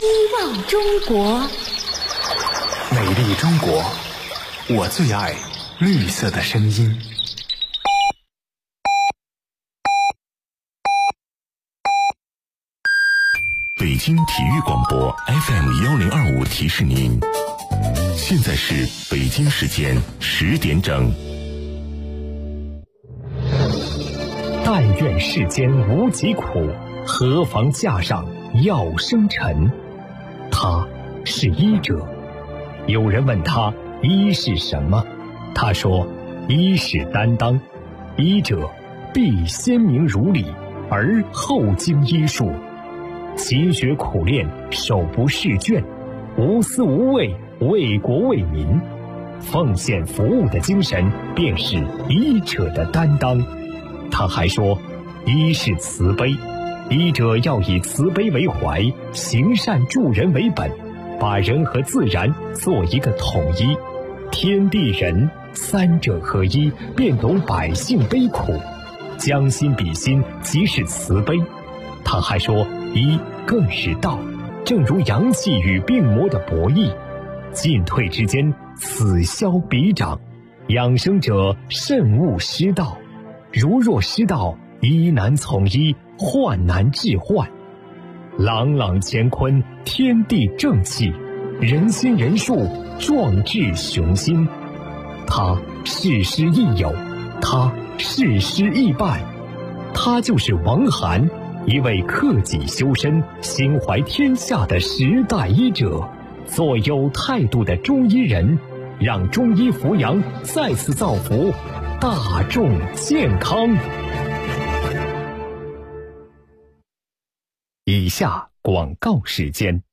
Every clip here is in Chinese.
希望中国， 美丽中国，我最爱绿色的声音。 北京体育广播 FM1025 提示您，现在是北京时间10点整。 但愿世间无疾苦，何妨架上药生尘。他是医者。有人问他医是什么，他说医是担当，医者必先明如理，而后经医术，勤学苦练，手不释卷，无私无畏，为国为民，奉献服务的精神便是医者的担当。他还说医是慈悲，医者要以慈悲为怀，行善助人为本，把人和自然做一个统一，天地人三者合一，便懂百姓悲苦，将心比心，即是慈悲。他还说医更是道，正如阳气与病魔的博弈，进退之间，此消彼长，养生者慎勿失道，如若失道，医难从医，患难治患。朗朗乾坤，天地正气，人心人术，壮志雄心。他事师亦友，他事师亦拜，他就是王涵，一位克己修身、心怀天下的时代医者，做有态度的中医人，让中医扶阳再次造福大众健康。以下广告时间。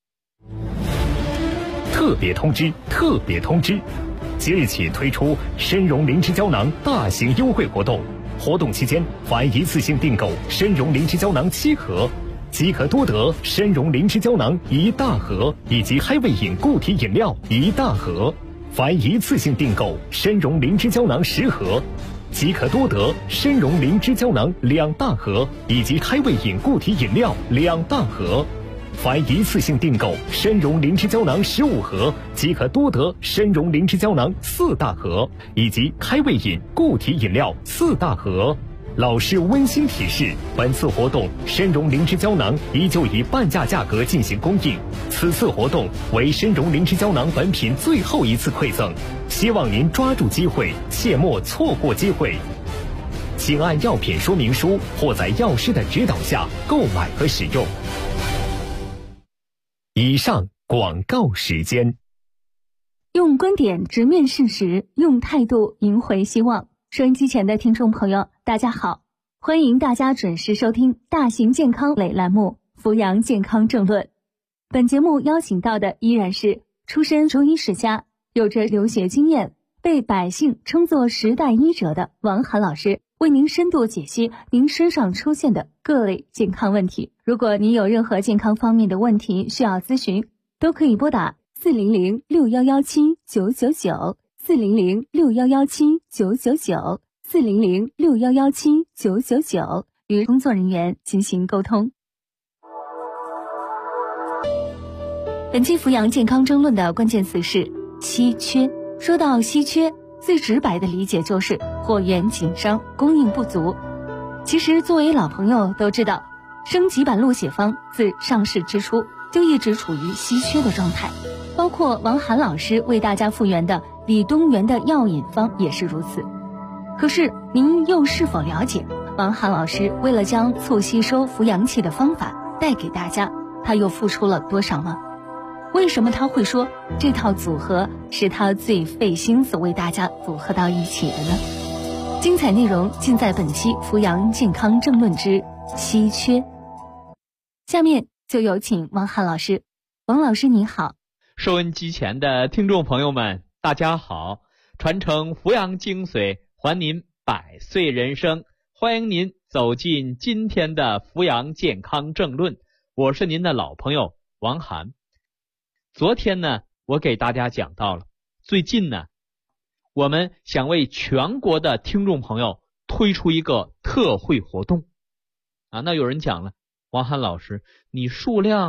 特别通知！特别通知！即日起推出参茸灵芝胶囊大型优惠活动，活动期间凡一次性订购参茸灵芝胶囊7盒，即可多得参茸灵芝胶囊1大盒以及嗨味饮固体饮料1大盒；凡一次性订购参茸灵芝胶囊10盒，即可多得参茸灵芝胶囊2大盒以及嗨味饮固体饮料2大盒；凡一次性订购参茸灵芝胶囊15盒，即可多得参茸灵芝胶囊4大盒以及开胃饮固体饮料4大盒。老师温馨提示，本次活动参茸灵芝胶囊依旧以半价价格进行供应，此次活动为参茸灵芝胶囊本品最后一次馈赠，希望您抓住机会，切莫错过机会。请按药品说明书或在药师的指导下购买和使用。以上广告时间。 用观点直面事实，用态度赢回希望。收音机前的听众朋友，大家好，欢迎大家准时收听大型健康类栏目《扶阳健康政论》。本节目邀请到的依然是出身中医世家，有着留学经验，被百姓称作时代医者的王涵老师，为您深度解析您身上出现的各类健康问题。如果您有任何健康方面的问题需要咨询，都可以拨打400611799 400611799 400611799与工作人员进行沟通。本期扶阳健康争论的关键词是稀缺。说到稀缺，最直白的理解就是货源紧张，供应不足。其实作为老朋友都知道，升级版鹿血方自上市之初就一直处于稀缺的状态，包括王涵老师为大家复原的李东垣的药引方也是如此。可是您又是否了解，王涵老师为了将促吸收扶阳气的方法带给大家，他又付出了多少吗？为什么他会说这套组合是他最费心思为大家组合到一起的呢？精彩内容尽在本期扶阳健康政论之稀缺。下面就有请王涵老师。王老师您好。 收音机前的听众朋友们大家好，传承扶阳精髓，还您100岁人生，欢迎您走进今天的扶阳健康政论，我是您的老朋友王涵。昨天呢，我给大家讲到了，最近呢，我们想为全国的听众朋友推出一个特惠活动啊。那有人讲了，王涵老师，你数量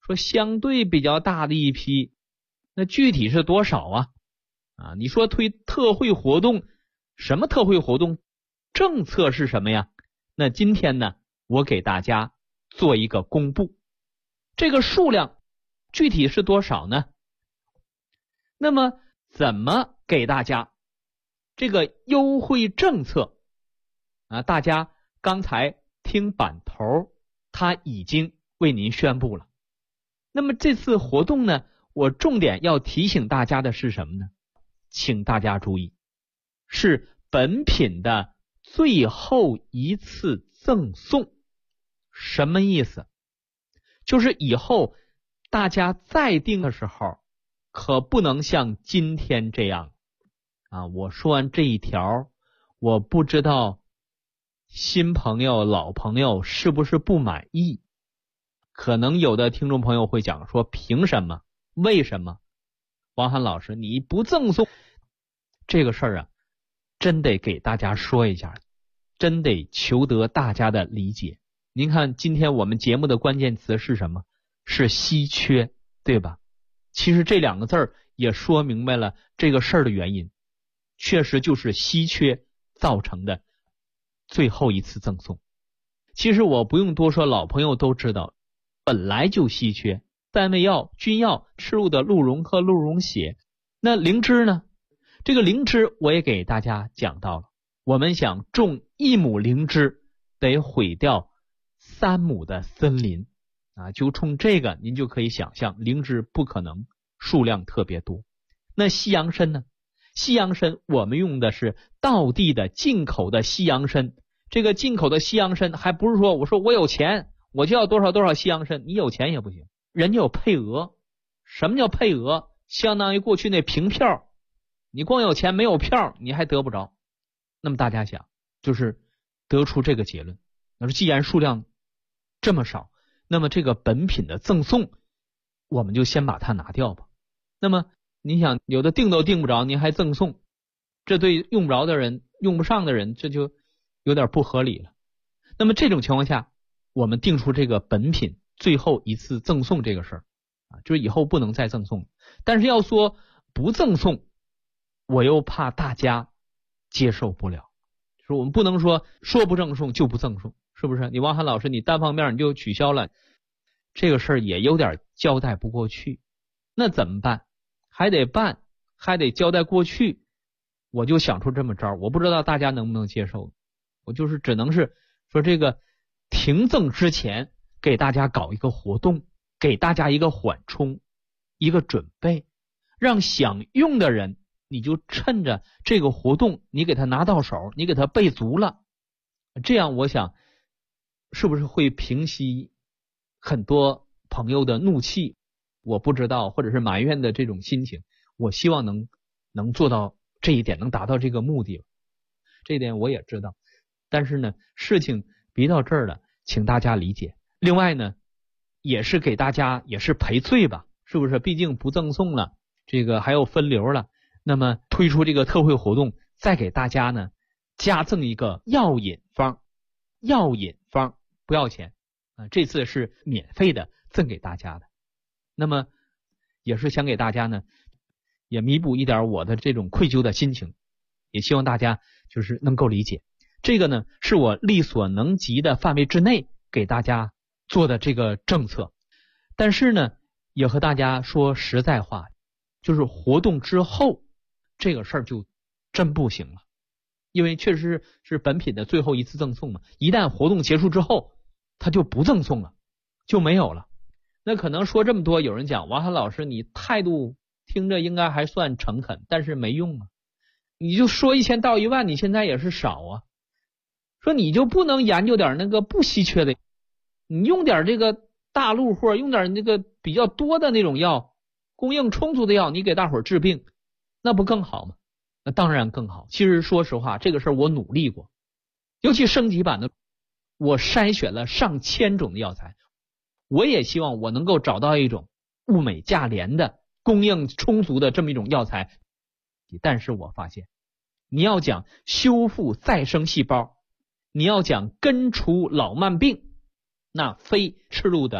说相对比较大的一批，那具体是多少啊？你说推特惠活动，什么特惠活动？政策是什么呀？那今天呢，我给大家做一个公布，这个数量具体是多少呢？那么怎么给大家这个优惠政策大家刚才听版头，他已经为您宣布了。那么这次活动呢，我重点要提醒大家的是什么呢？请大家注意，是本品的最后一次赠送。什么意思？就是以后大家再订的时候，可不能像今天这样我说完这一条，我不知道新朋友老朋友是不是不满意。可能有的听众朋友会讲说，凭什么？为什么？王涵老师你不赠送这个事儿真得给大家说一下，真得求得大家的理解。您看今天我们节目的关键词是什么？是稀缺，对吧？其实这两个字儿也说明白了这个事儿的原因，确实就是稀缺造成的最后一次赠送。其实我不用多说，老朋友都知道，本来就稀缺，单位药、君药吃入的鹿茸和鹿茸血。那灵芝呢？这个灵芝我也给大家讲到了，我们想种1亩灵芝得毁掉3亩的森林就冲这个您就可以想象，灵芝不可能数量特别多。那西洋参呢？西洋参我们用的是道地的进口的西洋参，这个进口的西洋参还不是说我说我有钱我就要多少多少西洋参，你有钱也不行，人家有配额。什么叫配额？相当于过去那凭票，你光有钱没有票你还得不着。那么大家想，就是得出这个结论，那既然数量这么少，那么这个本品的赠送我们就先把它拿掉吧。那么你想，有的订都订不着您还赠送，这对用不着的人用不上的人这就有点不合理了。那么这种情况下，我们定出这个本品最后一次赠送这个事儿就是以后不能再赠送。但是要说不赠送，我又怕大家接受不了，就是我们不能说不赠送就不赠送，是不是？你王涵老师你单方面你就取消了，这个事儿也有点交代不过去。那怎么办？还得办，还得交代过去。我就想出这么招，我不知道大家能不能接受。我就是只能是说，这个停赠之前给大家搞一个活动，给大家一个缓冲，一个准备，让想用的人你就趁着这个活动你给他拿到手，你给他备足了，这样我想是不是会平息很多朋友的怒气，我不知道，或者是埋怨的这种心情。我希望能做到这一点，能达到这个目的。这一点我也知道，但是呢事情逼到这儿了，请大家理解。另外呢也是给大家也是赔罪吧，是不是？毕竟不赠送了，这个还有分流了，那么推出这个特惠活动，再给大家呢加赠一个药引方。药引方不要钱这次是免费的赠给大家的。那么也是想给大家呢也弥补一点我的这种愧疚的心情，也希望大家就是能够理解。这个呢是我力所能及的范围之内给大家做的这个政策。但是呢也和大家说实在话，就是活动之后这个事儿就真不行了，因为确实是本品的最后一次赠送嘛，一旦活动结束之后它就不赠送了，就没有了。那可能说这么多，有人讲王涵老师你态度听着应该还算诚恳，但是没用你就说1000到1万你现在也是少说你就不能研究点那个不稀缺的，你用点这个大陆货，用点那个比较多的那种药，供应充足的药，你给大伙儿治病，那不更好吗？那当然更好。其实说实话这个事儿我努力过，尤其升级版的我筛选了上千种的药材，我也希望我能够找到一种物美价廉的供应充足的这么一种药材。但是我发现你要讲修复再生细胞，你要讲根除老慢病，那非吃入的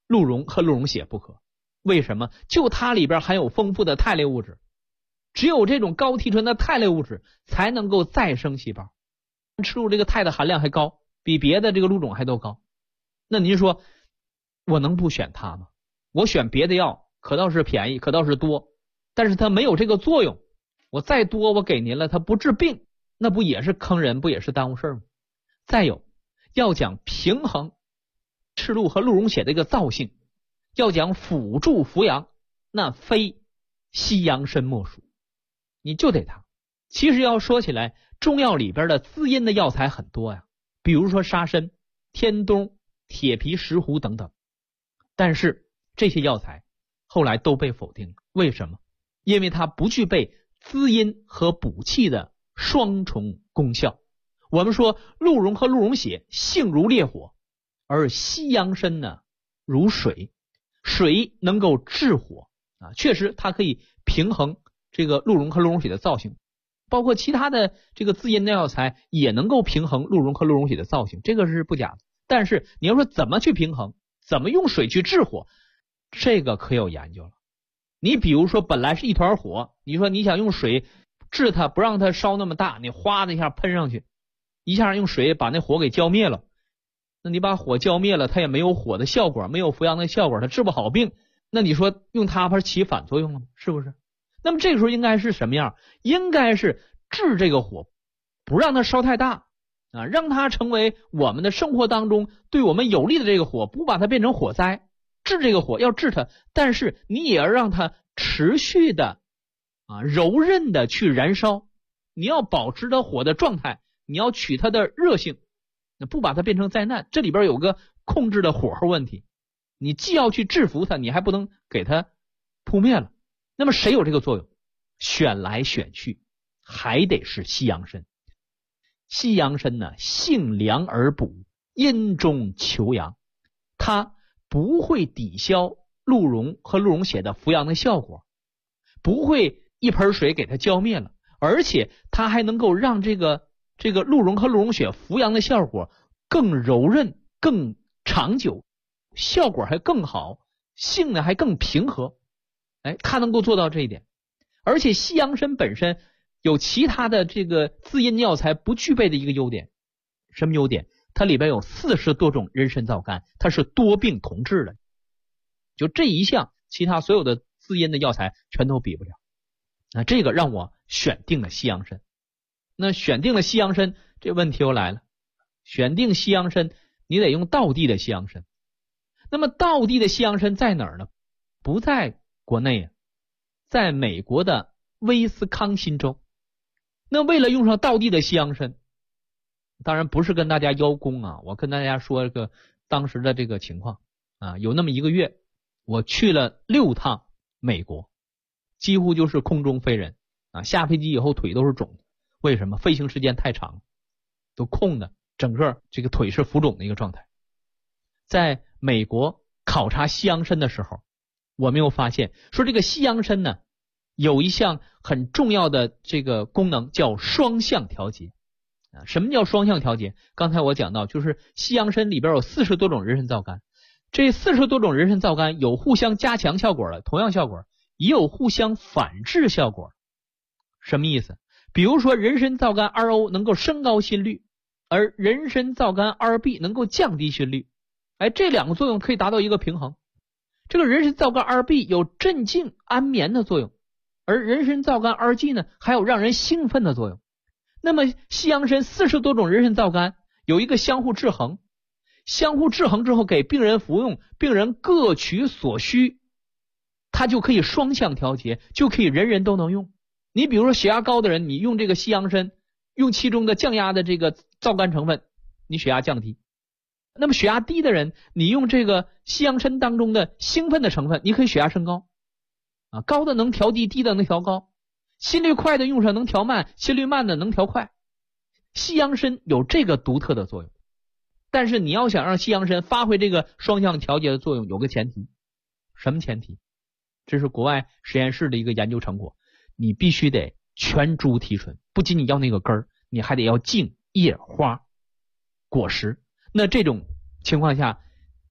鹿茸和鹿茸血不可。为什么？就它里边含有丰富的肽类物质，只有这种高提纯的肽类物质才能够再生细胞。赤鹿这个肽的含量还高，比别的这个鹿种还都高。那您说我能不选它吗？我选别的药可倒是便宜，可倒是多，但是它没有这个作用。我再多我给您了，它不治病，那不也是坑人，不也是耽误事吗？再有要讲平衡赤鹿和鹿茸血的一个造性，要讲辅助扶阳，那非西洋参莫属，你就得它。其实要说起来，中药里边的滋阴的药材很多呀，比如说沙参、天冬、铁皮石斛等等，但是这些药材后来都被否定了。为什么？因为它不具备滋阴和补气的双重功效。我们说鹿茸和鹿茸血性如烈火，而西洋参呢如水，水能够治火啊，确实它可以平衡这个鹿茸和鹿茸血的造性，包括其他的这个滋阴的药材也能够平衡鹿茸和鹿茸血的造性，这个是不假的。但是你要说怎么去平衡，怎么用水去治火，这个可有研究了。你比如说本来是一团火，你说你想用水治它，不让它烧那么大，你哗的一下喷上去，一下用水把那火给浇灭了，那你把火浇灭了，它也没有火的效果，没有扶阳的效果，它治不好病，那你说用它不是起反作用了吗？是不是？那么这个时候应该是什么样？应该是治这个火，不让它烧太大啊，让它成为我们的生活当中对我们有利的这个火，不把它变成火灾。治这个火要治它，但是你也要让它持续的柔韧的去燃烧，你要保持它火的状态，你要取它的热性，不把它变成灾难。这里边有个控制的火候问题，你既要去制服它，你还不能给它扑灭了。那么谁有这个作用？选来选去还得是西洋参。西洋参呢，性凉而补，阴中求阳，它不会抵消鹿茸和鹿茸血的扶阳的效果，不会一盆水给它浇灭了，而且它还能够让这个鹿茸和鹿茸血扶阳的效果更柔韧、更长久，效果还更好，性呢还更平和。它能够做到这一点。而且西洋参本身有其他的这个滋阴药材不具备的一个优点。什么优点？它里边有40多种人参皂苷，它是多病同治的。就这一项，其他所有的滋阴的药材全都比不了。那这个让我选定了西洋参。那选定了西洋参，这问题又来了。选定西洋参，你得用道地的西洋参。那么道地的西洋参在哪儿呢？不在国内啊，在美国的威斯康辛州。那为了用上道地的西洋参，当然不是跟大家邀功啊，我跟大家说这个当时的这个情况啊，有那么1个月，我去了6趟美国，几乎就是空中飞人啊，下飞机以后腿都是肿的。为什么？飞行时间太长，都空的，整个这个腿是浮肿的一个状态。在美国考察西洋参的时候，我没有发现说这个西洋参呢有一项很重要的这个功能叫双向调节。什么叫双向调节？刚才我讲到，就是西洋参里边有40多种人参皂苷，这40多种人参皂苷有互相加强效果的，同样效果，也有互相反制效果。什么意思？比如说人参皂苷 2O 能够升高心率，而人参皂苷 2B 能够降低心率。这两个作用可以达到一个平衡。这个人参皂苷 2B 有镇静安眠的作用，而人参皂苷 2G 呢还有让人兴奋的作用。那么西洋参40多种人参皂苷有一个相互制衡，相互制衡之后给病人服用，病人各取所需，它就可以双向调节，就可以人人都能用。你比如说血压高的人，你用这个西洋参，用其中的降压的这个皂苷成分，你血压降低。那么血压低的人，你用这个西洋参当中的兴奋的成分，你可以血压升高啊，高的能调低，低的能调高。心率快的用上能调慢，心率慢的能调快。西洋参有这个独特的作用，但是你要想让西洋参发挥这个双向调节的作用，有个前提。什么前提？这是国外实验室的一个研究成果，你必须得全株提纯，不仅你要那个根儿，你还得要茎、叶、花、果实。那这种情况下，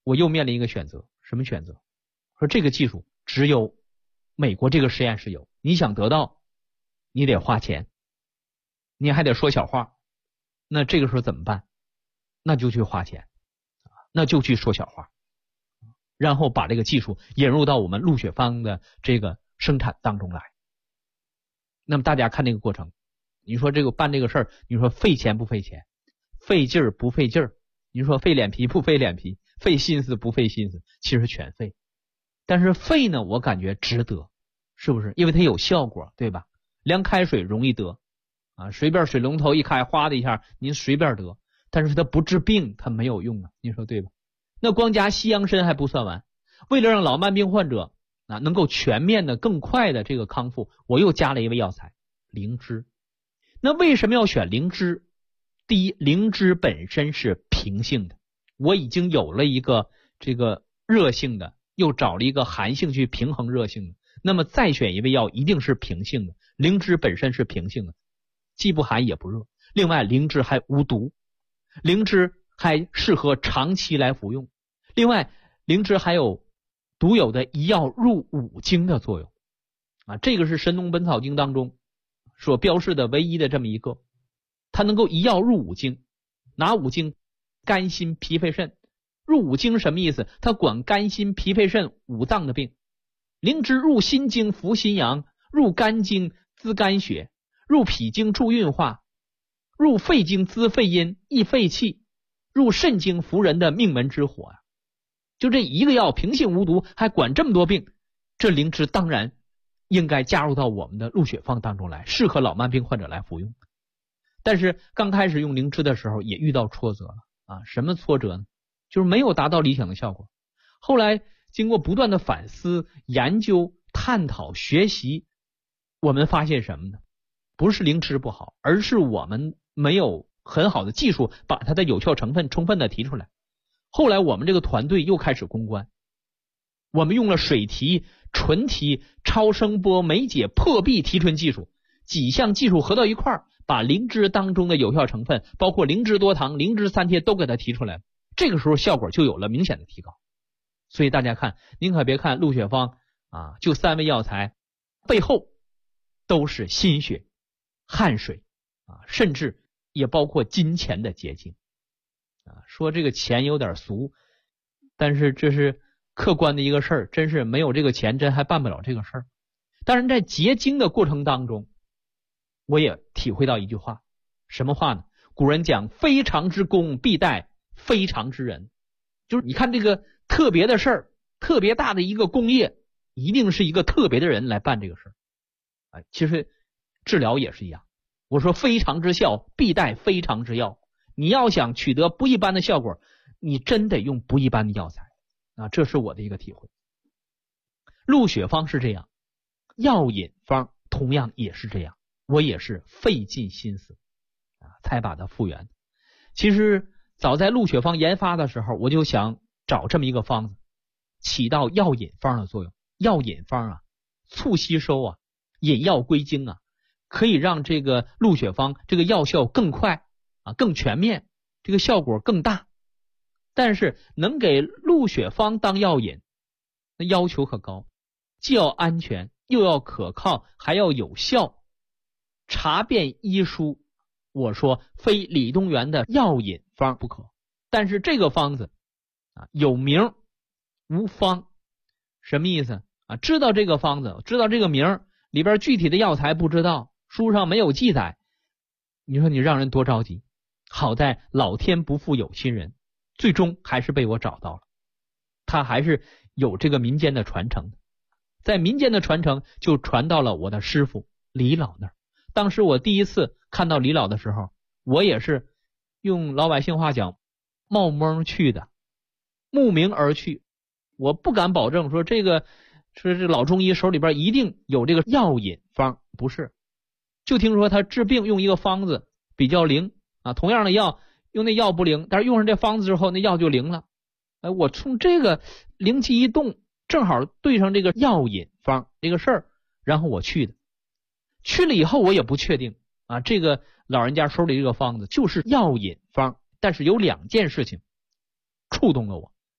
我又面临一个选择，什么选择？说这个技术只有美国这个实验室有，你想得到，你得花钱，你还得说小话，那这个时候怎么办？那就去花钱，那就去说小话，然后把这个技术引入到我们陆雪芳的这个生产当中来。那么大家看这个过程，你说这个办这个事儿，你说费钱不费钱，费劲儿不费劲儿，你说费脸皮不费脸皮，费心思不费心思，其实全费。但是费呢，我感觉值得，是不是？因为它有效果，对吧？凉开水容易得啊，随便水龙头一开，哗的一下您随便得，但是它不治病，它没有用啊，你说对吧？那光加西洋参还不算完，为了让老慢病患者能够全面的更快的这个康复，我又加了一味药材灵芝。那为什么要选灵芝？第一，灵芝本身是平性的，我已经有了一个这个热性的，又找了一个寒性去平衡热性的，那么再选一味药一定是平性的。灵芝本身是平性的，既不寒也不热，另外灵芝还无毒，灵芝还适合长期来服用，另外灵芝还有独有的一药入五经的作用啊，这个是《神农本草经》当中所标示的唯一的这么一个，它能够一药入五经。哪五经？肝心脾肺肾。入五经什么意思？它管肝心脾肺肾五脏的病。灵芝入心经扶心阳，入肝经滋肝血，入脾经助运化，入肺经滋肺阴益肺气，入肾经扶人的命门之火啊。就这一个药平性无毒，还管这么多病，这灵芝当然应该加入到我们的陆雪芳当中来，适合老慢病患者来服用。但是刚开始用灵芝的时候也遇到挫折了啊，什么挫折呢？就是没有达到理想的效果。后来经过不断的反思、研究、探讨、学习，我们发现什么呢？不是灵芝不好，而是我们没有很好的技术把它的有效成分充分的提出来。后来我们这个团队又开始攻关，我们用了水提、纯提、超声波、酶解、破壁提纯技术，几项技术合到一块儿，把灵芝当中的有效成分，包括灵芝多糖、灵芝三萜都给它提出来了。这个时候效果就有了明显的提高。所以大家看，您可别看陆雪芳啊，就3味药材背后都是心血、汗水啊，甚至也包括金钱的结晶啊。说这个钱有点俗，但是这是客观的一个事儿，真是没有这个钱真还办不了这个事儿。当然在结晶的过程当中，我也体会到一句话，什么话呢？古人讲非常之功必待非常之人，就是你看这个特别的事儿，特别大的一个工业，一定是一个特别的人来办这个事儿。其实治疗也是一样，我说非常之效必待非常之药，你要想取得不一般的效果，你真得用不一般的药材啊，这是我的一个体会。陆雪芳是这样，药引方同样也是这样，我也是费尽心思才把它复原。其实早在陆雪芳研发的时候，我就想找这么一个方子，起到药引方的作用。药引方啊，促吸收啊，引药归经啊，可以让这个陆雪芳这个药效更快啊，更全面，这个效果更大。但是能给陆雪芳当药引，那要求可高，既要安全，又要可靠，还要有效。查遍医书，我说非李东垣的药引方不可。但是这个方子有名无方，什么意思啊？知道这个方子，知道这个名，里边具体的药材不知道，书上没有记载，你说你让人多着急。好在老天不负有心人，最终还是被我找到了。他还是有这个民间的传承的，在民间的传承就传到了我的师傅李老那儿。当时我第一次看到李老的时候，我也是用老百姓话讲冒蒙去的，慕名而去。我不敢保证说这老中医手里边一定有这个药引方，不是，就听说他治病用一个方子比较灵啊，同样的药用那药不灵，但是用上这方子之后那药就灵了。我从这个灵机一动，正好对上这个药引方这个事儿，然后我去的。去了以后我也不确定啊，这个老人家手里这个方子就是药引方，但是有2件事情触动了我。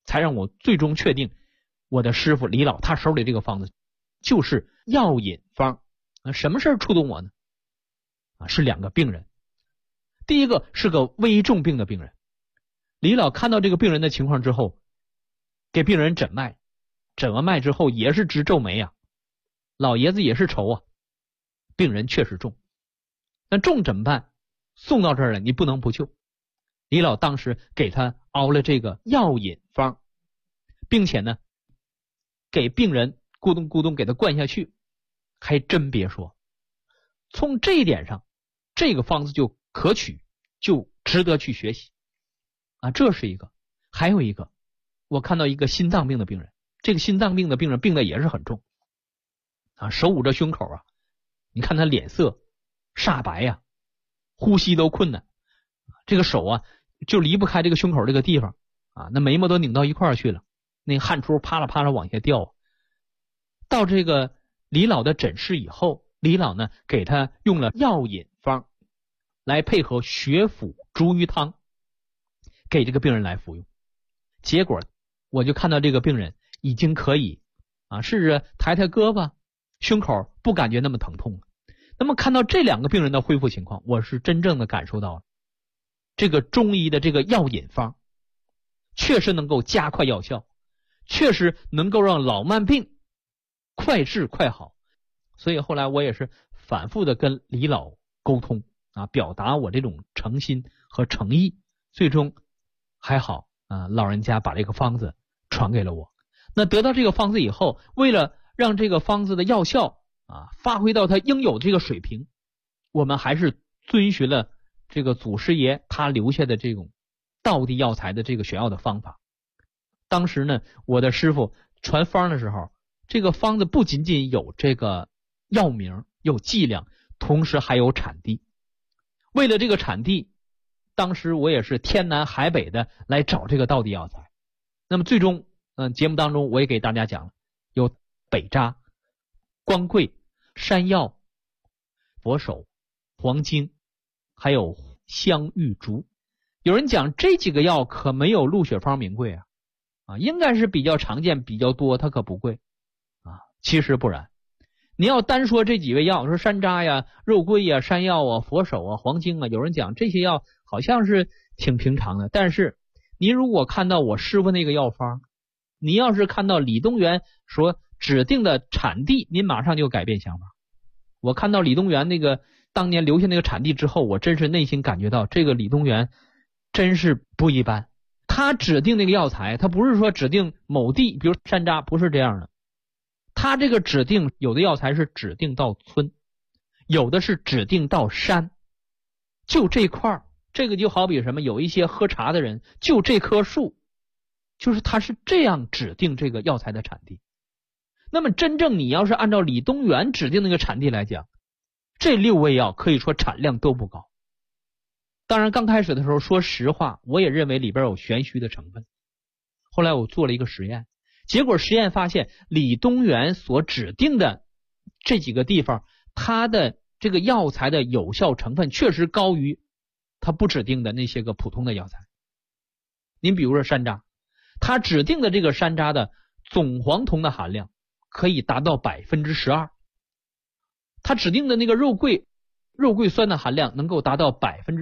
才让我最终确定我的师傅李老他手里这个方子就是药引方。什么事儿触动我呢？是2个病人。第一个是个危重病的病人，李老看到这个病人的情况之后，给病人诊脉，诊完脉之后也是直皱眉啊，老爷子也是愁啊，病人确实重，那重怎么办？送到这儿了，你不能不救。李老当时给他熬了这个药引方，并且呢，给病人咕咚咕咚给他灌下去。还真别说，从这一点上，这个方子就可取，就值得去学习这是一个。还有一个，我看到一个心脏病的病人，这个心脏病的病人病的也是很重手捂着胸口你看他脸色煞白呼吸都困难，这个手就离不开这个胸口这个地方那眉毛都拧到一块儿去了，那汗珠啪啦啪啦往下掉。到这个李老的诊室以后，李老呢给他用了药引方来配合血府逐瘀汤，给这个病人来服用。结果我就看到这个病人已经可以试着抬抬胳膊，胸口不感觉那么疼痛了。那么看到这2个病人的恢复情况，我是真正的感受到了这个中医的这个药引方确实能够加快药效，确实能够让老慢病快治快好。所以后来我也是反复的跟李老沟通表达我这种诚心和诚意，最终还好老人家把这个方子传给了我。那得到这个方子以后，为了让这个方子的药效发挥到它应有的这个水平，我们还是遵循了这个祖师爷他留下的这种道地药材的这个选药的方法。当时呢，我的师傅传方的时候，这个方子不仅仅有这个药名有剂量，同时还有产地。为了这个产地，当时我也是天南海北的来找这个道地药材。那么最终节目当中我也给大家讲了，有北扎、光桂、山药、佛手、黄精，还有香玉竹。有人讲这几个药可没有鹿血方名贵应该是比较常见比较多，它可不贵其实不然。你要单说这几味药，说山楂呀、肉桂呀、山药佛手黄精有人讲这些药好像是挺平常的，但是您如果看到我师傅那个药方，你要是看到李东垣说指定的产地，您马上就改变想法。我看到李东垣那个当年留下那个产地之后，我真是内心感觉到这个李东垣真是不一般。他指定那个药材，他不是说指定某地，比如山楂，不是这样的。他这个指定，有的药材是指定到村，有的是指定到山，就这块儿。这个就好比什么，有一些喝茶的人，就这棵树，就是他是这样指定这个药材的产地。那么真正你要是按照李东垣指定那个产地来讲，这6味药可以说产量都不高。当然刚开始的时候说实话，我也认为里边有玄虚的成分。后来我做了一个实验，结果实验发现李东垣所指定的这几个地方，它的这个药材的有效成分确实高于他不指定的那些个普通的药材。您比如说山楂，他指定的这个山楂的总黄酮的含量可以达到 12%， 他指定的那个肉桂酸的含量能够达到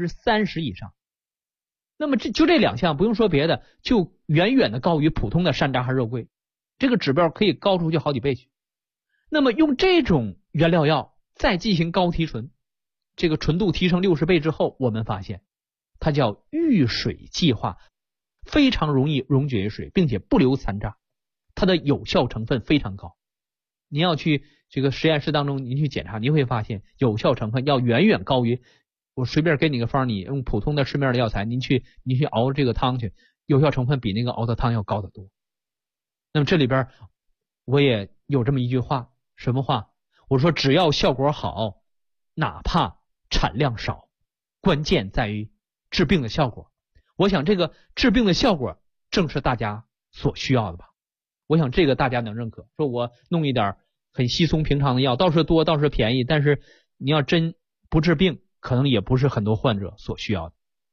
30% 以上。那么就这2项不用说别的，就远远的高于普通的山楂和肉桂，这个指标可以高出去好几倍去。那么用这种原料药再进行高提纯，这个纯度提升60倍之后，我们发现它叫遇水即化，非常容易溶解于水，并且不留残渣，它的有效成分非常高。你要去这个实验室当中您去检查，你会发现有效成分要远远高于我随便给你个方，你用普通的市面的药材您去熬这个汤去，有效成分比那个熬的汤要高得多。那么这里边我也有这么一句话，什么话？我说只要效果好，哪怕产量少，关键在于治病的效果。我想这个治病的效果正是大家所需要的吧。我想这个大家能认可，说我弄一点很稀松平常的药，倒是多倒是便宜，但是你要真不治病，可能也不是很多患者所需要的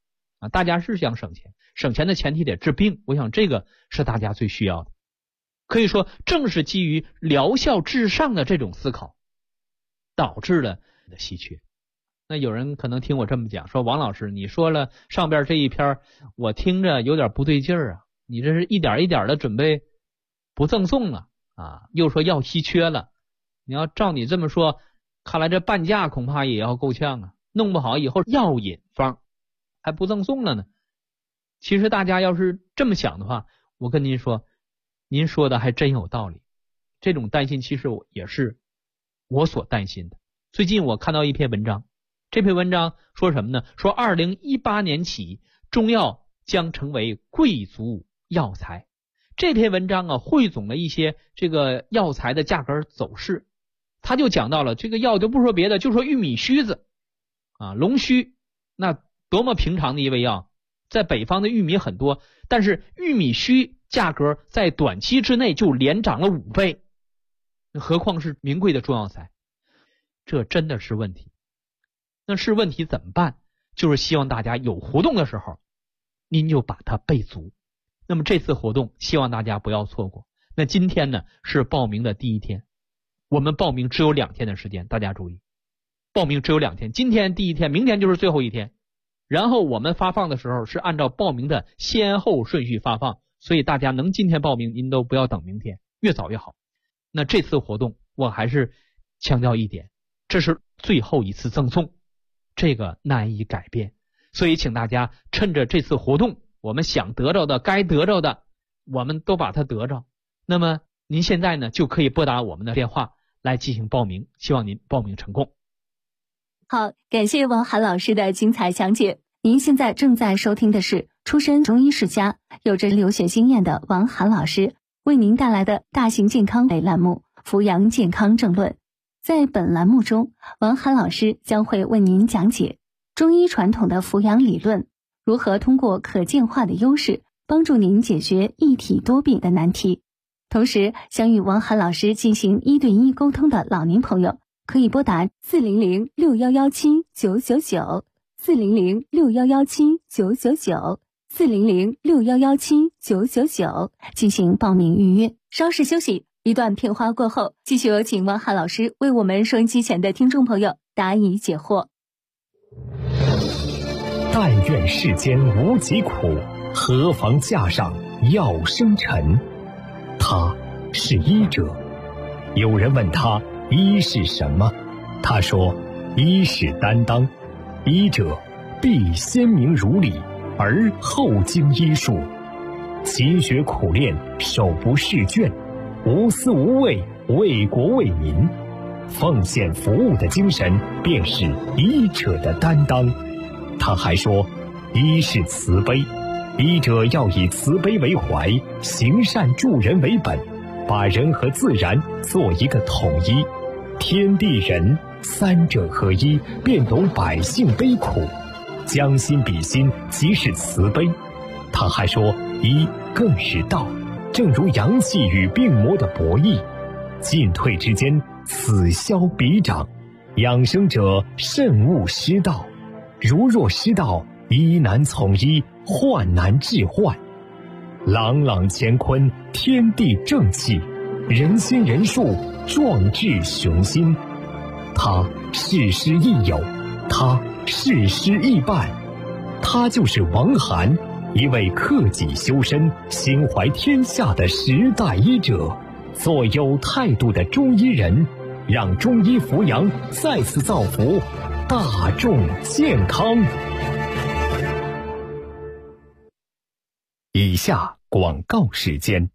啊，大家是想省钱，省钱的前提得治病，我想这个是大家最需要的。可以说正是基于疗效至上的这种思考，导致了稀缺。那有人可能听我这么讲，说王老师，你说了上边这一篇，我听着有点不对劲儿啊，你这是一点一点的准备不赠送了啊，又说药稀缺了，你要照你这么说，看来这半价恐怕也要够呛啊，弄不好以后药引方还不赠送了呢。其实大家要是这么想的话，我跟您说，您说的还真有道理，这种担心其实也是我所担心的。最近我看到一篇文章，这篇文章说什么呢？说2018年起，中药将成为贵族药材。这篇文章啊，汇总了一些这个药材的价格走势，他就讲到了这个药，就不说别的，就说玉米须子啊，龙须，那多么平常的一味药，在北方的玉米很多，但是玉米须价格在短期之内就连涨了5倍，何况是名贵的中药材，这真的是问题。那是问题怎么办？就是希望大家有活动的时候，您就把它备足。那么这次活动希望大家不要错过。那今天呢是报名的第1天，我们报名只有2天的时间，大家注意，报名只有2天，今天第1天，明天就是最后1天。然后我们发放的时候是按照报名的先后顺序发放，所以大家能今天报名，您都不要等明天，越早越好。那这次活动我还是强调一点，这是最后一次赠送，这个难以改变，所以请大家趁着这次活动，我们想得着的该得着的我们都把它得着。那么您现在呢就可以拨打我们的电话来进行报名，希望您报名成功。 好，感谢王涵老师的精彩讲解。您现在正在收听的是出身中医世家、有着留学经验的王涵老师为您带来的大型健康类栏目《扶阳健康政论》。在本栏目中，王涵老师将会为您讲解中医传统的扶阳理论，如何通过可见化的优势帮助您解决一体多病的难题。同时，想与王涵老师进行1对1沟通的老年朋友，可以拨打400-6117-999 400-6117-999 400-6117-999进行报名预约。稍事休息，一段片花过后，继续有请王涵老师为我们收音机前的听众朋友答疑解惑。 但愿世间无疾苦，何妨架上药生尘。他是医者。有人问他医是什么，他说医是担当，医者必先明如理，而后经医术，勤学苦练，手不释卷，无私无畏，为国为民，奉献服务的精神便是医者的担当。他还说医是慈悲，医者要以慈悲为怀，行善助人为本，把人和自然做一个统一，天地人3者合一，便懂百姓悲苦，将心比心，即是慈悲。他还说医更是道，正如阳气与病魔的博弈，进退之间，此消彼长，养生者慎勿失道，如若失道，医难从医，患难治患。朗朗乾坤，天地正气，人心人术，壮志雄心。他事师亦友，他事师亦伴，他就是王涵，一位克己修身、心怀天下的时代医者，做有态度的中医人，让中医扶阳再次造福大众健康。以下广告时间。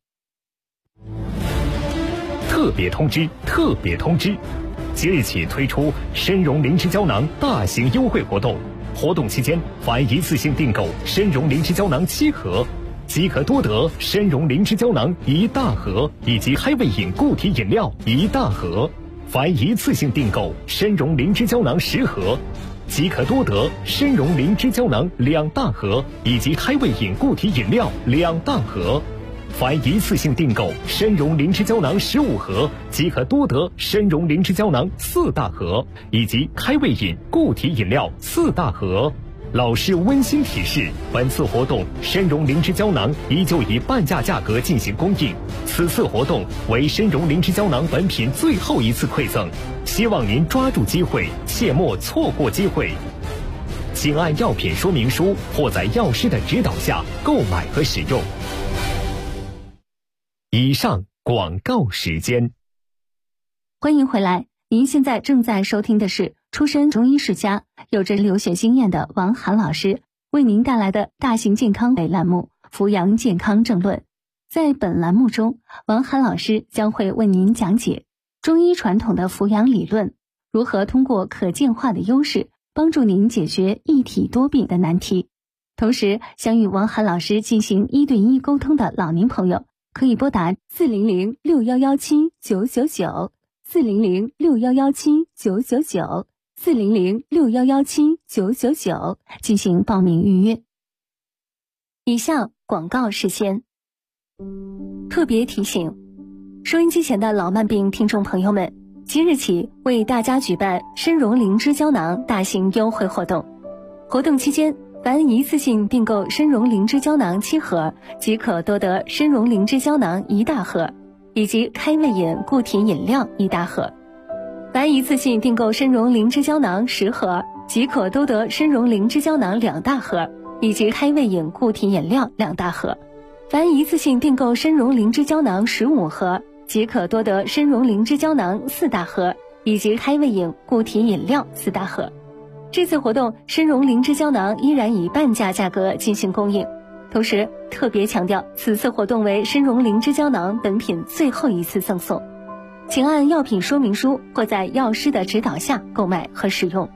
特别通知，特别通知！即日起推出参茸灵芝胶囊大型优惠活动，活动期间凡一次性订购参茸灵芝胶囊7盒，即可多得参茸灵芝胶囊1大盒以及开胃饮固体饮料1大盒；凡一次性订购参茸灵芝胶囊10盒，即可多得参茸灵芝胶囊2大盒以及开胃饮固体饮料2大盒；凡一次性订购参茸灵芝胶囊15盒，即可多得参茸灵芝胶囊4大盒以及开胃饮固体饮料4大盒。 老师温馨提示：本次活动参茸灵芝胶囊依旧以半价价格进行供应，此次活动为参茸灵芝胶囊本品最后一次馈赠，希望您抓住机会，切莫错过机会。请按药品说明书或在药师的指导下购买和使用。以上广告时间。 欢迎回来，您现在正在收听的是出身中医世家、有着留学经验的王涵老师为您带来的大型健康类栏目《扶阳健康政论》。在本栏目中，王涵老师将会为您讲解中医传统的扶阳理论，如何通过可见化的优势帮助您解决一体多病的难题。同时，想与王涵老师进行1对1沟通的老年朋友，可以拨打4006117999400 4006117999400 40061179999进行报名预约。以下广告事先特别提醒，收音机前的老慢病听众朋友们，即日起为大家举办参茸灵芝胶囊大型优惠活动。活动期间，凡一次性订购参茸灵芝胶囊7盒，即可夺得参茸灵芝胶囊1大盒，以及开胃饮固体饮料1大盒。凡一次性订购参茸灵芝胶囊10盒，即可夺得参茸灵芝胶囊2大盒，以及开胃饮固体饮料2大盒。凡一次性订购参茸灵芝胶囊15盒，即可夺得参茸灵芝胶囊4大盒，以及开胃饮固体饮料4大盒。这次活动，参茸灵芝胶囊依然以半价价格进行供应。同时特别强调，此次活动为参茸灵芝胶囊本品最后一次赠送，请按药品说明书或在药师的指导下购买和使用。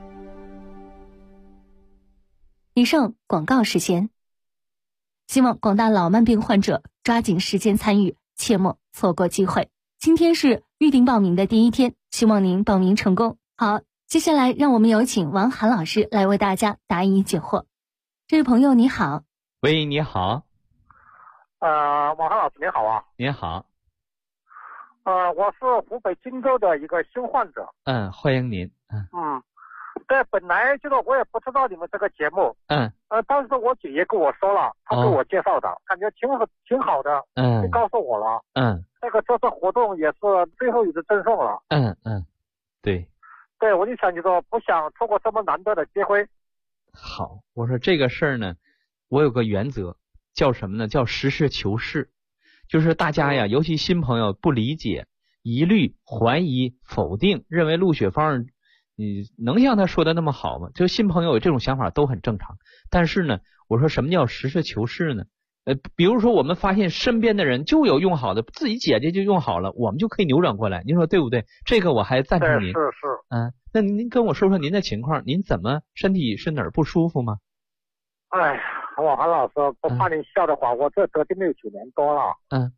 以上广告时间。希望广大老慢病患者抓紧时间参与，切莫错过机会。今天是预定报名的第1天，希望您报名成功。好，接下来让我们有请王涵老师来为大家答疑解惑。这位朋友你好。 喂，你好。 王涵老师您好啊。 您好。 我是湖北荆州的一个新患者。 欢迎您。 对，本来就是我也不知道你们这个节目。当时我姐姐跟我说了，她给我介绍的，感觉挺好的。就告诉我了。这次活动也是最后一次赠送了。 对， 我就想说不想错过这么难得的机会。 好，我说这个事儿呢，我有个原则，叫什么呢？叫实事求是。就是大家呀，尤其新朋友不理解、疑虑、怀疑、否定，认为陆雪芳你能像他说的那么好吗？就新朋友有这种想法都很正常。但是呢，我说什么叫实事求是呢？比如说我们发现身边的人就有用好的，自己姐姐就用好了，我们就可以扭转过来。您说对不对？这个我还赞成您。 是。 那您跟我说说您的情况，您怎么身体是哪儿不舒服吗？ 哎呀，王涵老师，不怕您笑的话，我这得病6年多了。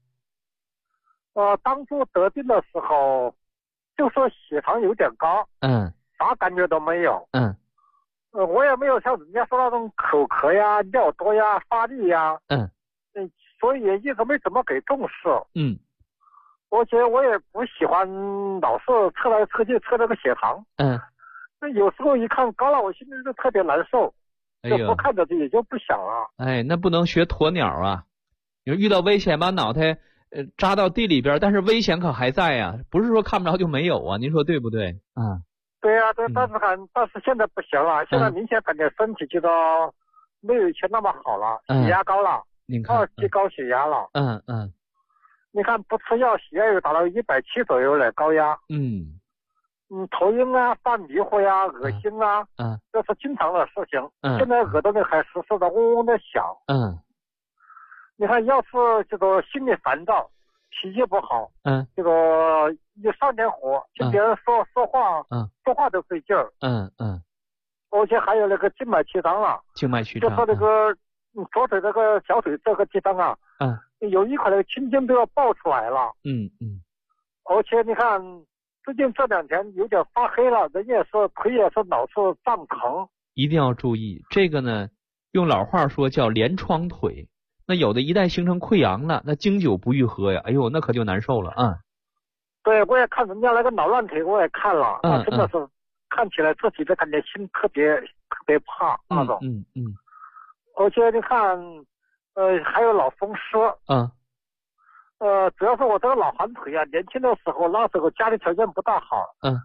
当初得病的时候，就说血糖有点高。啥感觉都没有。我也没有像人家说那种口渴呀、尿多呀、发力呀。所以也一直没怎么给重视。而且我也不喜欢老是测来测去测那个血糖。那有时候一看高了，我心里就特别难受。就不看着也就不想了。 那不能学鸵鸟啊！你说遇到危险把脑袋扎到地里边，但是危险可还在呀，不是说看不着就没有啊，您说对不对？ 对呀，但是现在不行了，现在明显感觉身体觉得没有以前那么好了，血压高了，2级高血压了。你看不吃药，血压又达到170左右了，高压。头晕啊，犯迷糊呀，恶心啊，这是经常的事情。现在耳朵里还时时的嗡嗡的响。你看，要是这个心里烦躁，脾气不好，这个一上点火，听别人说话，说话都费劲儿。而且还有那个静脉曲张了。就说那个左腿这个小腿这个地方啊，有一块那个青筋都要爆出来了。而且你看。最近这2天有点发黑了，人也是腿也是老是胀疼。 一定要注意这个呢，用老话说叫连疮腿。那有的一旦形成溃疡了，那经久不愈合呀，哎呦，那可就难受了啊。 对，我也看人家那个老乱腿，我也看了，真的是看起来自己的感觉心特别别怕那种。而且你看，还有脑风湿。主要是我这个老寒腿啊，年轻的时候那时候家里条件不大好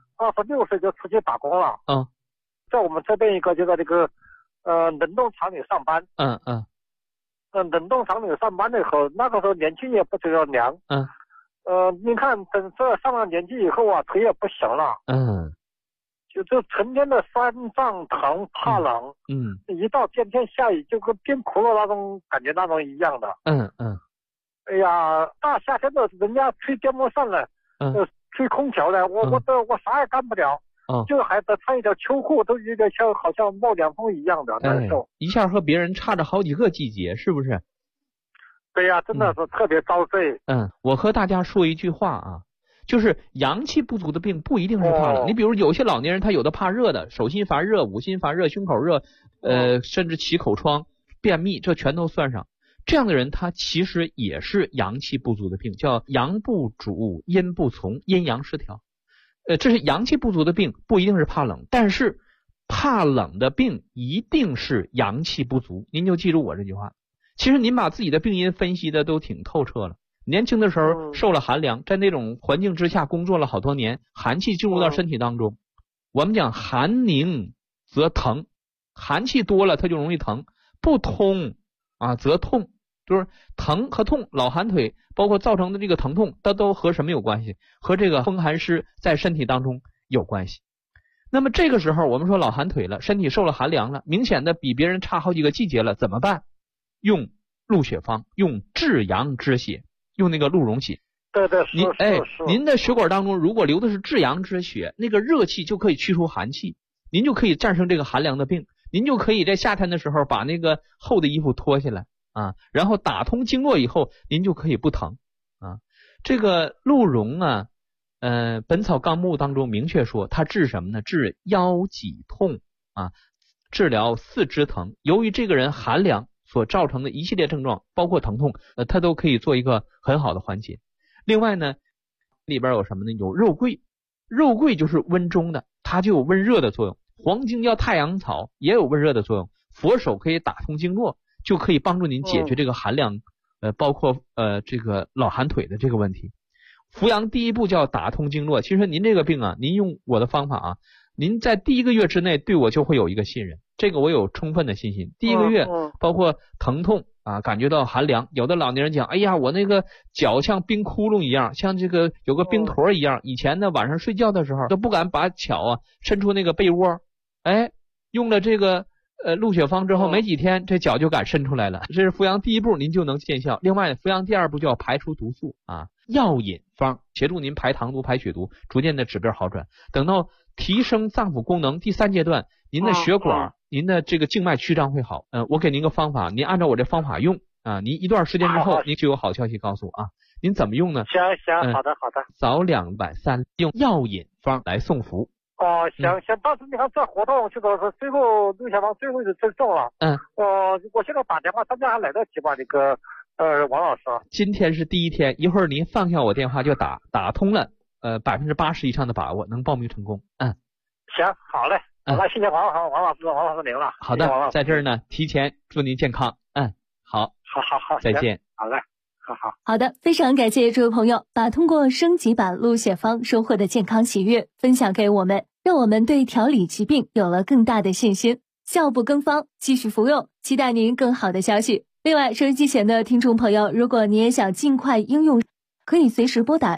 ，26岁就出去打工了。在我们这边一个就在这个冷冻厂里上班。冷冻厂里上班的时候，那个时候年轻也不知道凉。你看等这上了年纪以后啊，腿也不行了。就成天的酸胀疼怕冷。一到天下雨就跟冰窟窿那种感觉那种一样的。哎呀，大夏天的人家吹电风扇了，吹空调了，我啥也干不了。就还得穿一条秋裤，都有点像好像冒凉风一样的难受。 一下和别人差着好几个季节，是不是？ 对呀，真的是特别遭罪。 我和大家说一句话啊，就是阳气不足的病不一定是怕冷。你比如有些老年人，他有的怕热的，手心发热、五心发热、胸口热，甚至起口疮、便秘，这全都算上。这样的人他其实也是阳气不足的病，叫阳不主阴不从，阴阳失调。这是阳气不足的病，不一定是怕冷，但是怕冷的病一定是阳气不足。您就记住我这句话。其实您把自己的病因分析的都挺透彻了。年轻的时候受了寒凉，在那种环境之下工作了好多年，寒气进入到身体当中。我们讲寒凝则疼，寒气多了它就容易疼，不通则痛。就是疼和痛，老寒腿包括造成的这个疼痛，它都和什么有关系？和这个风寒湿在身体当中有关系。那么这个时候我们说老寒腿了，身体受了寒凉了，明显的比别人差好几个季节了，怎么办？用鹿血方，用至阳之血，用那个鹿茸血。 对， 您的血管当中如果流的是至阳之血，那个热气就可以驱除寒气，您就可以战胜这个寒凉的病，您就可以在夏天的时候把那个厚的衣服脱下来然后打通经络以后，您就可以不疼这个鹿茸本草纲目当中明确说它治什么呢？治腰脊痛治疗四肢疼。由于这个人寒凉所造成的一系列症状，包括疼痛它都可以做一个很好的缓解。另外呢，里边有什么呢？有肉桂。肉桂就是温中的，它就有温热的作用。黄精叫太阳草，也有温热的作用。佛手可以打通经络，就可以帮助您解决这个寒凉包括这个老寒腿的这个问题。扶阳第一步叫打通经络。其实您这个病您用我的方法您在第1个月之内对我就会有一个信任，这个我有充分的信心。第1个月包括疼痛感觉到寒凉，有的老年人讲，哎呀，我那个脚像冰窟窿一样，像这个有个冰坨一样，以前呢晚上睡觉的时候都不敢把脚伸出那个被窝，用了这个鹿血方之后没几天，这脚就敢伸出来了。这是扶阳第1步，您就能见效。另外扶阳第2步就要排出毒素药引方协助您排糖毒排血毒，逐渐的指标好转。等到提升脏腑功能第3阶段，您的血管您的这个静脉曲张会好。我给您个方法，您按照我这方法用您一段时间之后您就有好消息告诉我您怎么用呢？ 行，好的。 早2晚3，用药引方来送服。 行，但是你看这活动这个是最后鹿血方最后是赠送了。我现在打电话参加还来得及吧？那个王老师， 今天是第1天，一会儿您放下我电话就打通了，80%以上的把握能报名成功。 行，好嘞。好，谢谢王老师您了。 好的，在这儿呢提前祝您健康。好，再见。 好嘞。 好的，非常感谢这位朋友把通过升级版鹿血方收获的健康喜悦分享给我们，让我们对调理疾病有了更大的信心。效不更方，继续服用，期待您更好的消息。另外，收音机前的听众朋友，如果你也想尽快应用，可以随时拨打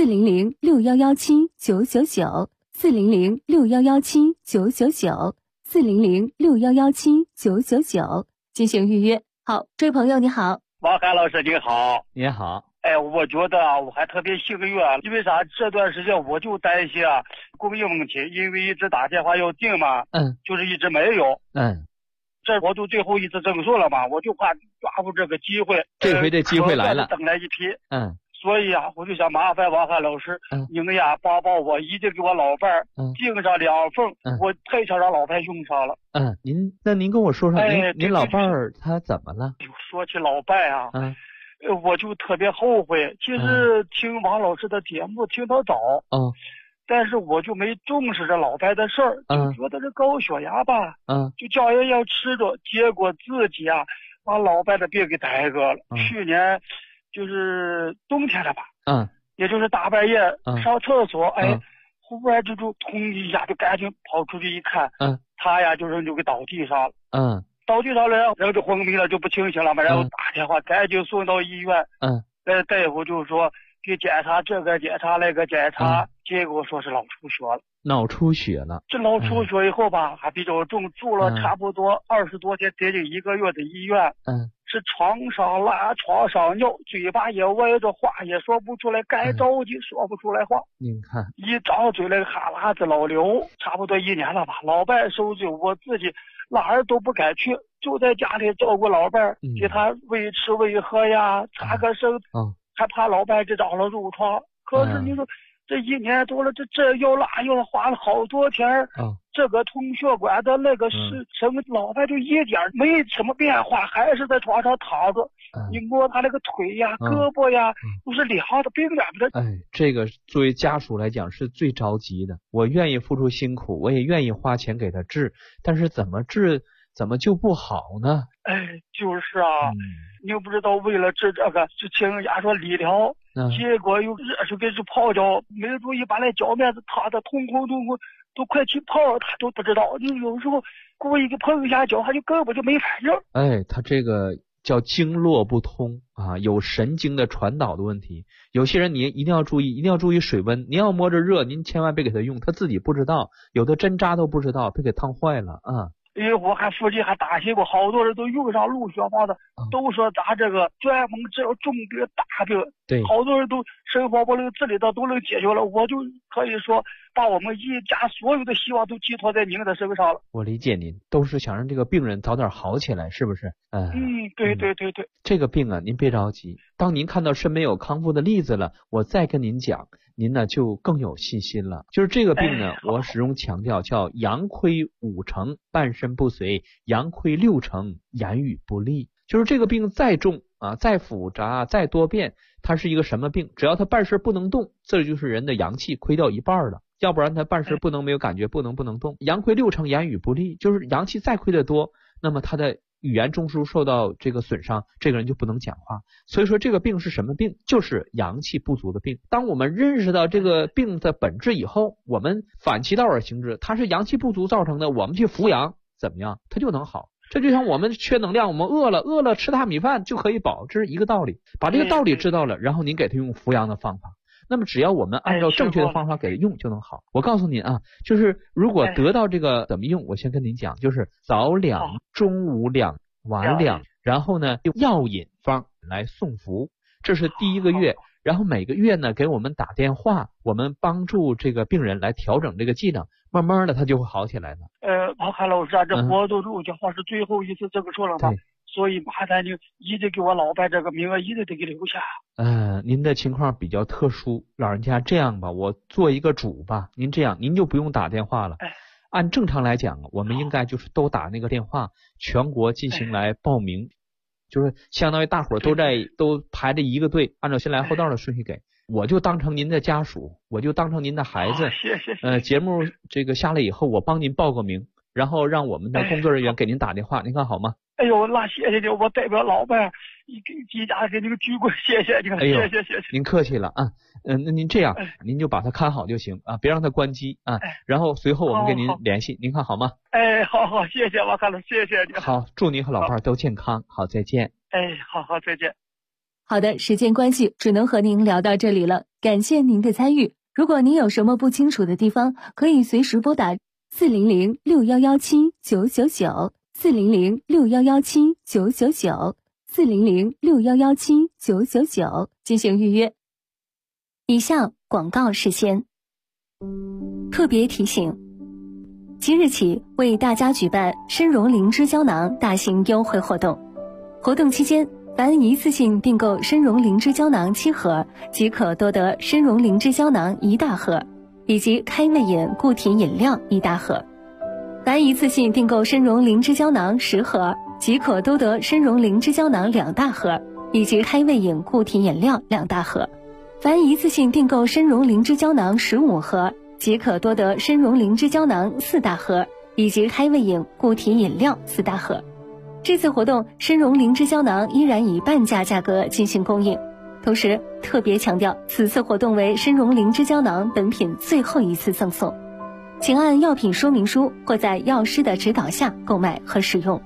400-6117-999，400-6117-999，400-6117-999进行预约。好，这位朋友你好。 王涵老师你好。 你好。 我觉得我还特别幸运因为啥？这段时间我就担心供应问题，因为一直打电话要订嘛，就是一直没有。这活动最后一次赠送了嘛，我就怕抓住这个机会。 这回这机会来了， 等来一批。所以我就想麻烦王涵老师，您帮我，一定给我老伴订上2份，我太想让老伴用上了。 您跟我说说，您老伴他怎么了？ 说起老伴我就特别后悔。其实听王老师的节目听得早， 但是我就没重视这老白的事儿，就觉得这高血压吧，就叫人要吃着，结果自己啊把老白的病给耽搁了。去年就是冬天了吧，也就是大半夜上厕所，忽然就通一下，就赶紧跑出去一看，他呀就人就给倒地上了，倒地上了，然后就昏迷了，就不清醒了嘛，然后打电话赶紧送到医院，大夫就说给检查这个检查那个检查，结果说是脑出血了。 脑出血了， 这脑出血以后吧，还比较重，住了差不多20多天，接近1个月的医院。是床上拉，床上尿，嘴巴也歪着，话也说不出来，该着急说不出来话。 您看， 一张嘴那个哈喇子老流，差不多1年了吧。老伴受罪，我自己哪儿都不敢去，就在家里照顾老伴，给他喂吃喂喝呀，擦个身，还怕老伴这着了褥疮。可是你说这1年多了，这又那又花了好多钱，这个通血管的那个是什么，老伴就一点没什么变化，还是在床上躺着，你摸他那个腿呀、胳膊呀，都是凉的、冰凉的。 这个作为家属来讲是最着急的，我愿意付出辛苦，我也愿意花钱给他治，但是怎么治怎么就不好呢？ 就是啊，你又不知道为了治这个，就请人家说理疗，结果又热水给泡脚，没注意把那脚面子烫得通红，都快起泡了，他都不知道。就有时候故意给碰一下脚，他就根本就没反应。 他这个叫经络不通啊，有神经的传导的问题。有些人你一定要注意，一定要注意水温，您要摸着热，您千万别给他用，他自己不知道，有的针扎都不知道，别给烫坏了啊。 因为我还附近还担心过，好多人都用上鹿血方的，都说咱这个专门治重病大病， 对， 好多人都生活不能自理的都能解决了，我就可以说把我们一家所有的希望都寄托在您的身上了。 我理解您，都是想让这个病人早点好起来，是不是？ 对。 这个病啊，您别着急，当您看到身边有康复的例子了，我再跟您讲，您呢就更有信心了。就是这个病呢，我始终强调叫阳亏5成，半身不遂；阳亏6成，言语不利。就是这个病再重啊，再复杂，再多变，它是一个什么病？只要它半身不能动，这就是人的阳气亏掉一半了。要不然他半身不能没有感觉，不能动。阳亏6成，言语不利，就是阳气再亏得多，那么他的语言中枢受到这个损伤，这个人就不能讲话。所以说这个病是什么病？就是阳气不足的病。当我们认识到这个病的本质以后，我们反其道而行之，它是阳气不足造成的，我们去扶阳，怎么样？它就能好。这就像我们缺能量，我们饿了吃大米饭就可以饱，这是一个道理。把这个道理知道了，然后您给他用扶阳的方法。那么只要我们按照正确的方法给他用就能好。我告诉您啊，就是如果得到这个怎么用，我先跟您讲，就是早2、中午2、晚2，然后呢用药引方来送服，这是第1个月。然后每个月呢给我们打电话，我们帮助这个病人来调整这个剂量，慢慢的他就会好起来了。 王海老师啊，这活动录讲话是最后一次这个说了吧？所以麻烦您一定给我老伴这个名额一定得给留下。 您的情况比较特殊，老人家这样吧，我做一个主吧，您这样您就不用打电话了。按正常来讲，我们应该就是都打那个电话，全国进行来报名，就是相当于大伙都排着一个队，按照先来后到的顺序给。我就当成您的家属，我就当成您的孩子。 谢谢。 节目这个下来以后，我帮您报个名，然后让我们的工作人员给您打电话，您看好吗？ 哎呦，那谢谢你，我代表老伴一家给您鞠躬，谢谢你，谢谢。 您客气了啊。那您这样，您就把他看好就行啊，别让他关机啊。然后随后我们跟您联系，您看好吗？ 好，谢谢王看了，谢谢你。 好，祝您和老伴都健康。好，再见。 好，再见。 好的，时间关系，只能和您聊到这里了。感谢您的参与。如果您有什么不清楚的地方，可以随时拨打400-6117-999。400-6117-999 400-6117-999进行预约。以下广告事先特别提醒，即日起为大家举办参茸灵芝胶囊大型优惠活动，活动期间凡一次性订购参茸灵芝胶囊7盒，即可夺得参茸灵芝胶囊1大盒，以及开胃饮固体饮料1大盒。凡一次性订购参茸灵芝胶囊10盒，即可夺得参茸灵芝胶囊2大盒，以及开胃饮固体饮料2大盒。凡一次性订购参茸灵芝胶囊15盒， 即可多得参茸灵芝胶囊4大盒，以及开胃饮固体饮料4大盒。这次活动，参茸灵芝胶囊依然以半价价格进行供应，同时特别强调，此次活动为参茸灵芝胶囊本品最后一次赠送，请按药品说明书或在药师的指导下购买和使用。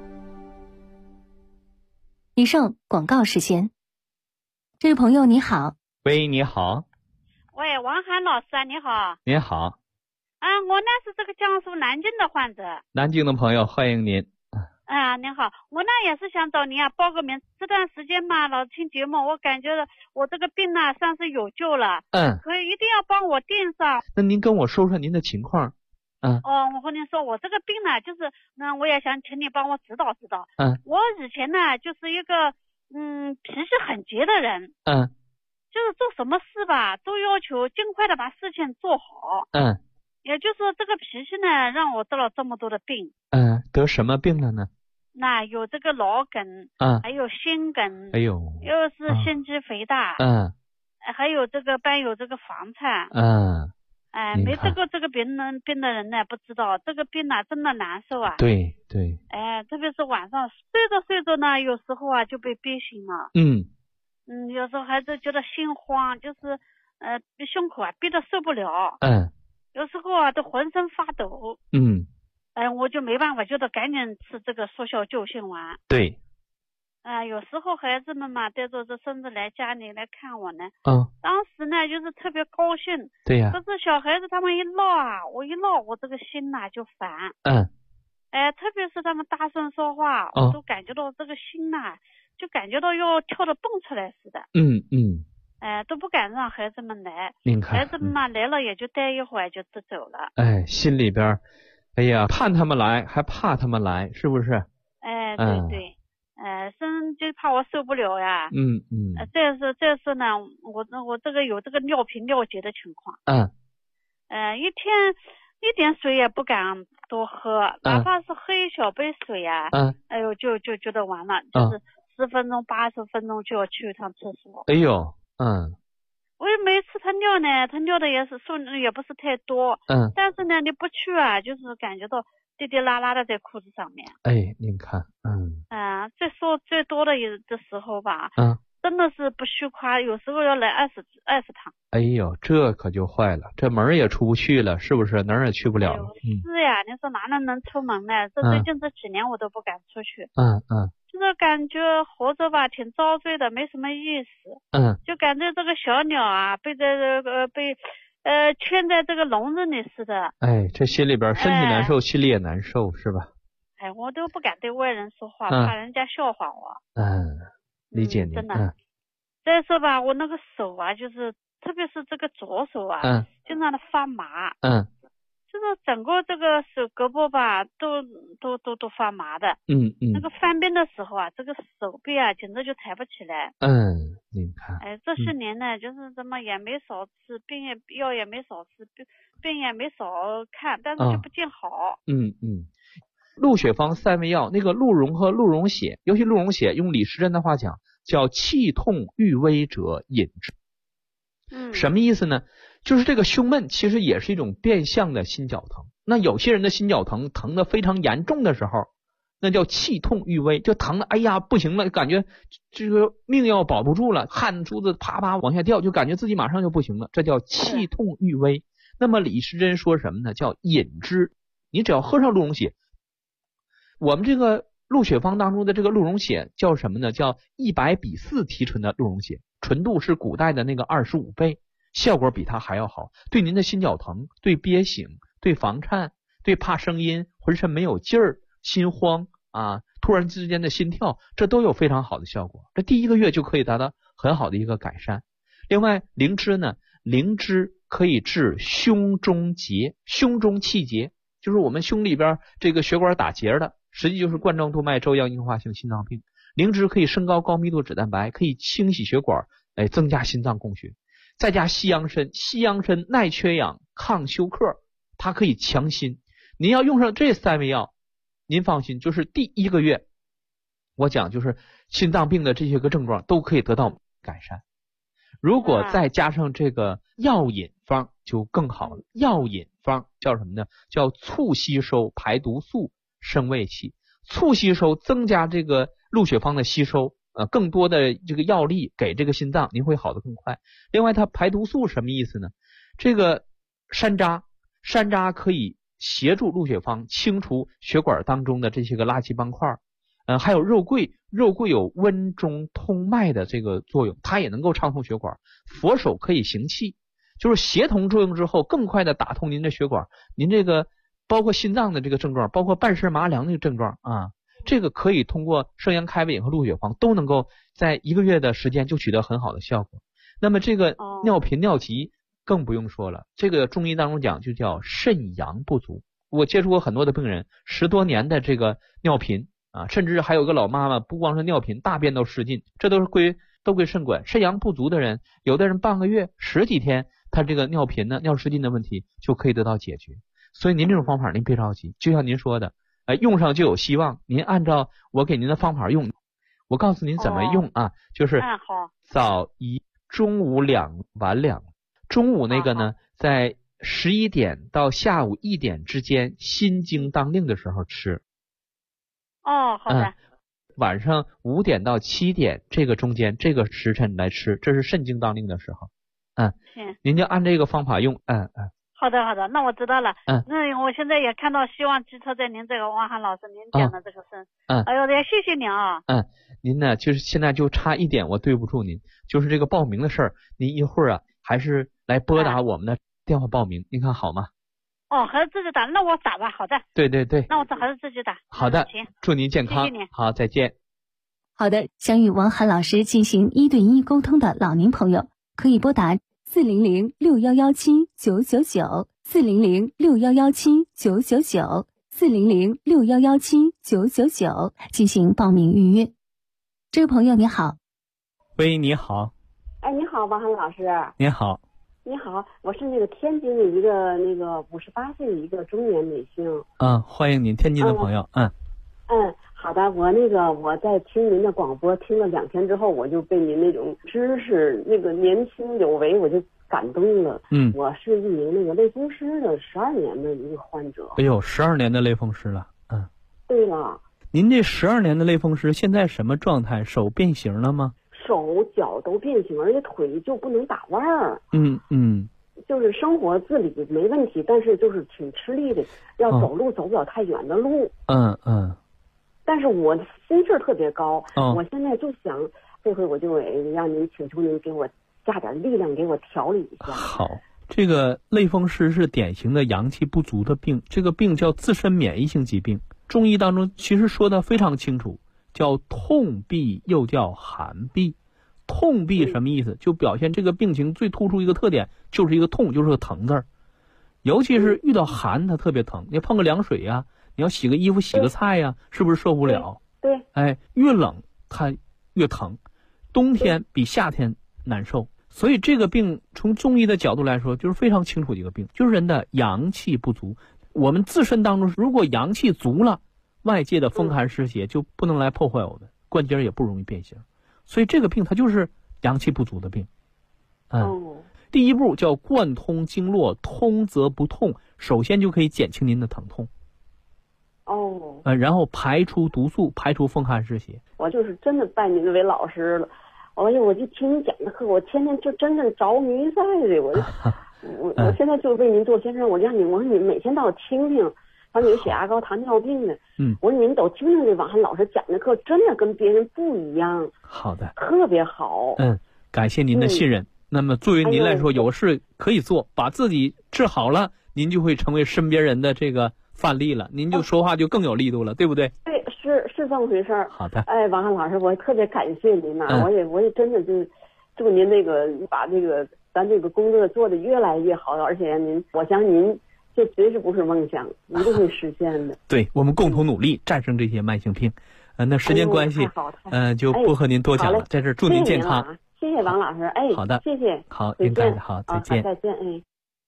以上广告时间。这位朋友你好。 喂，你好。 喂，王涵老师啊，你好。 你好。 我呢是这个江苏南京的患者。 南京的朋友，欢迎您。 您好，我呢也是想找您报个名。这段时间嘛，老听节目，我感觉我这个病呢算是有救了。可以一定要帮我订上。 那您跟我说说您的情况。 我和您说，我这个病呢，就是我也想请你帮我指导指导。我以前呢就是一个脾气很急的人。就是做什么事吧，都要求尽快的把事情做好。也就是这个脾气呢，让我得了这么多的病。 得什么病了呢？ 那有这个脑梗，还有心梗，又是心肌肥大，还有这个伴有这个房颤。没得过这个病的人呢，不知道这个病呢真的难受啊。 对。 特别是晚上睡着呢，有时候啊就被憋醒了。有时候还是觉得心慌，就是胸口啊憋得受不了。有时候啊都浑身发抖。我就没办法，就得赶紧吃这个速效救心丸。 对。 有时候孩子们嘛带着这孙子来家里来看我呢。当时呢就是特别高兴。 对呀。 可是小孩子他们一闹啊，我这个心呐就烦。特别是他们大声说话，我都感觉到这个心呐，就感觉到要跳着蹦出来似的。都不敢让孩子们来。孩子们嘛来了也就待一会儿就走了。 心里边盼他们来还怕他们来，是不是？ 对。就怕我受不了呀。这是呢，我这个有这个尿频尿结的情况。一天一点水也不敢多喝，哪怕是喝一小杯水啊，就觉得完了，就是10分钟80分钟就要去一趟厕所。我每次他尿的也是也不是太多。但是呢你不去啊，就是感觉到滴滴啦啦的在裤子上面。 您看。 最多的时候吧，真的是不虚夸，有时候要来20趟。 这可就坏了，这门也出不去了，是不是？哪儿也去不了了。 是呀，你说哪能出门呢？最近这几年我都不敢出去。就是感觉活着吧挺遭罪的，没什么意思。就感觉这个小鸟啊被圈在这个笼子里似的。 这心里边身体难受，心里也难受，是吧？ 我都不敢对外人说话，怕人家笑话我。 理解您。 真的。再说吧，我那个手啊，就是特别是这个左手啊，经常的发麻。就是整个这个手胳膊吧都发麻的。那个犯病的时候啊，这个手臂啊简直就抬不起来。 您看。 这些年呢，就是怎么也没少吃，药也没少吃，病也没少看，但是就不见好。 鹿血方3味药，那个鹿茸和鹿茸血，尤其鹿茸血，用李时珍的话讲，叫气痛郁微者饮之。什么意思呢？就是这个胸闷其实也是一种变相的心绞疼。那有些人的心绞疼疼得非常严重的时候，那叫气痛郁微，就疼的不行了，感觉这个命要保不住了，汗珠子啪啪往下掉，就感觉自己马上就不行了，这叫气痛郁微。那么李时珍说什么呢？叫饮之。你只要喝上鹿茸血，我们这个鹿血方当中的这个鹿茸血叫什么呢？叫100比4提纯的鹿茸血，纯度是古代的那个25倍，效果比它还要好，对您的心绞疼、对憋醒、对房颤、对怕声音、浑身没有劲儿、心慌突然之间的心跳，这都有非常好的效果。这第1个月就可以达到很好的一个改善。另外灵芝呢，灵芝可以治胸中结，胸中气结，就是我们胸里边这个血管打结的，实际就是冠状动脉粥样硬化性心脏病。灵芝可以升高高密度脂蛋白，可以清洗血管，增加心脏供血。再加西洋参，西洋参耐缺氧、抗休克，它可以强心。您要用上这3味药，您放心，就是第1个月，我讲就是心脏病的这些个症状都可以得到改善。如果再加上这个药引方， 就更好了。药引方叫什么呢？叫促吸收排毒素升胃气，促吸收增加这个鹿血方的吸收，更多的这个药力给这个心脏，您会好得更快。另外它排毒素什么意思呢？这个山楂可以协助鹿血方清除血管当中的这些个垃圾斑块。还有肉桂有温中通脉的这个作用，它也能够畅通血管。佛手可以行气，就是协同作用之后更快的打通您的血管，您这个包括心脏的这个症状，包括半身麻凉的症状这个可以通过生阳开胃饮和鹿血方都能够在1个月的时间就取得很好的效果。那么这个尿频尿急更不用说了，这个中医当中讲就叫肾阳不足。我接触过很多的病人，10多年的这个尿频甚至还有个老妈妈，不光是尿频，大便都失禁，这都归肾管。肾阳不足的人，有的人半个月、10几天，他这个尿频呢、尿失禁的问题就可以得到解决。所以您这种方法您别着急，就像您说的，用上就有希望。您按照我给您的方法用，我告诉您怎么用就是早1，中午2，晚2。中午那个呢，在11点到下午1点之间，心经当令的时候吃。 好的。 晚上5点到7点这个中间这个时辰来吃，这是肾经当令的时候。您就按这个方法用。 好的，那我知道了。那我现在也看到希望寄托在您这个王涵老师您讲的这个肾。哎呦，也谢谢您啊。 您呢，就是现在就差一点，我对不住您，就是这个报名的事儿，您一会儿还是来拨打我们的电话报名，您看好吗？ 还是自己打，那我打吧。好的。 对。 那我还是自己打。 好的， 行， 祝您健康。 谢谢您。 好，再见。 好的，想与王涵老师进行1对1沟通的老年朋友，可以拨打400-6117-999 400-6117-999 400-6117-999进行报名预约。这位朋友你好。 喂，你好。 你好，王涵老师。 你好。 你好，我是那个天津的一个58岁的一个中年女性。 欢迎您，天津的朋友。 好的，我在听您的广播听了2天之后，我就被您那种知识那个年轻有为，我就感动了。我是一名那个类风湿的12年的一个患者。 哎呦，12年的类风湿了。 对了。 您这12年的类风湿现在什么状态？手变形了吗？ 手脚都变形，而且腿就不能打腕儿。就是生活自理没问题，但是就是挺吃力的，要走路走不了太远的路。但是我心气儿特别高。我现在就想，这回我就让您请求您给我加点力量，给我调理一下。 好，这个类风湿是典型的阳气不足的病，这个病叫自身免疫性疾病。中医当中其实说的非常清楚，叫痛痹，又叫寒痹。痛痹什么意思？就表现这个病情最突出一个特点，就是一个痛，就是个疼字儿。尤其是遇到寒，它特别疼。你碰个凉水呀，你要洗个衣服、洗个菜呀，是不是受不了？ 对。 越冷它越疼，冬天比夏天难受。所以这个病从中医的角度来说，就是非常清楚的一个病，就是人的阳气不足。我们自身当中如果阳气足了，外界的风寒湿邪就不能来破坏我们，关节也不容易变形。所以这个病它就是阳气不足的病。第一步叫贯通经络，通则不痛，首先就可以减轻您的疼痛。然后排除毒素，排除风寒湿邪。 我就是真的拜您为老师了。我就听您讲的课，我天天就真正着迷在的。我现在就为您做先生，我说你每天都要听听。你有血压高、糖尿病的，我说您都听听这王涵老师讲的课，真的跟别人不一样。 好的， 特别好。 感谢您的信任。那么作为您来说，有事可以做，把自己治好了，您就会成为身边人的这个范例了，您就说话就更有力度了，对不对？ 对，是这么回事儿。 好的。 王涵老师，我特别感谢您呐，我也真的就祝您把咱这个工作做得越来越好，而且我相信您。这绝对不是梦想，一定会实现的。 对，我们共同努力战胜这些慢性病。那时间关系，就不和您多讲了，在这祝您健康。 谢谢王老师。好的， 谢谢。 好，应该的。好，再见。 再见。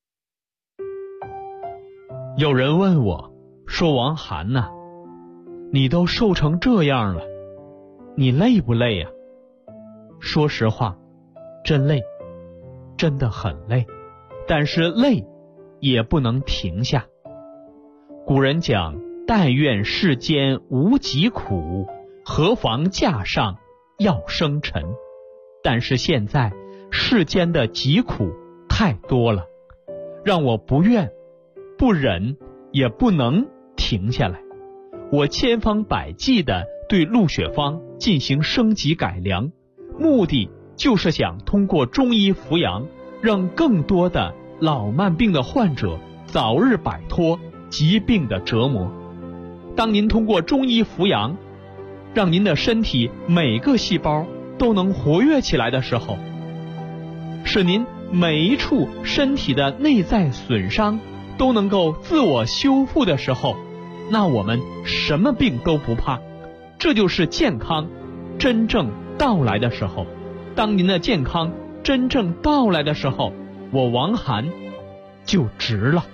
有人问我说：“王涵呐，你都瘦成这样了，你累不累呀？”说实话，真累，真的很累。 但是累也不能停下。古人讲，但愿世间无疾苦，何妨架上要生尘。但是现在世间的疾苦太多了，让我不愿不忍也不能停下来。我千方百计地对鹿血方进行升级改良，目的就是想通过中医扶阳，让更多的老慢病的患者早日摆脱疾病的折磨。当您通过中医扶阳，让您的身体每个细胞都能活跃起来的时候，使您每一处身体的内在损伤都能够自我修复的时候，那我们什么病都不怕。这就是健康真正到来的时候。当您的健康真正到来的时候，我王涵就值了。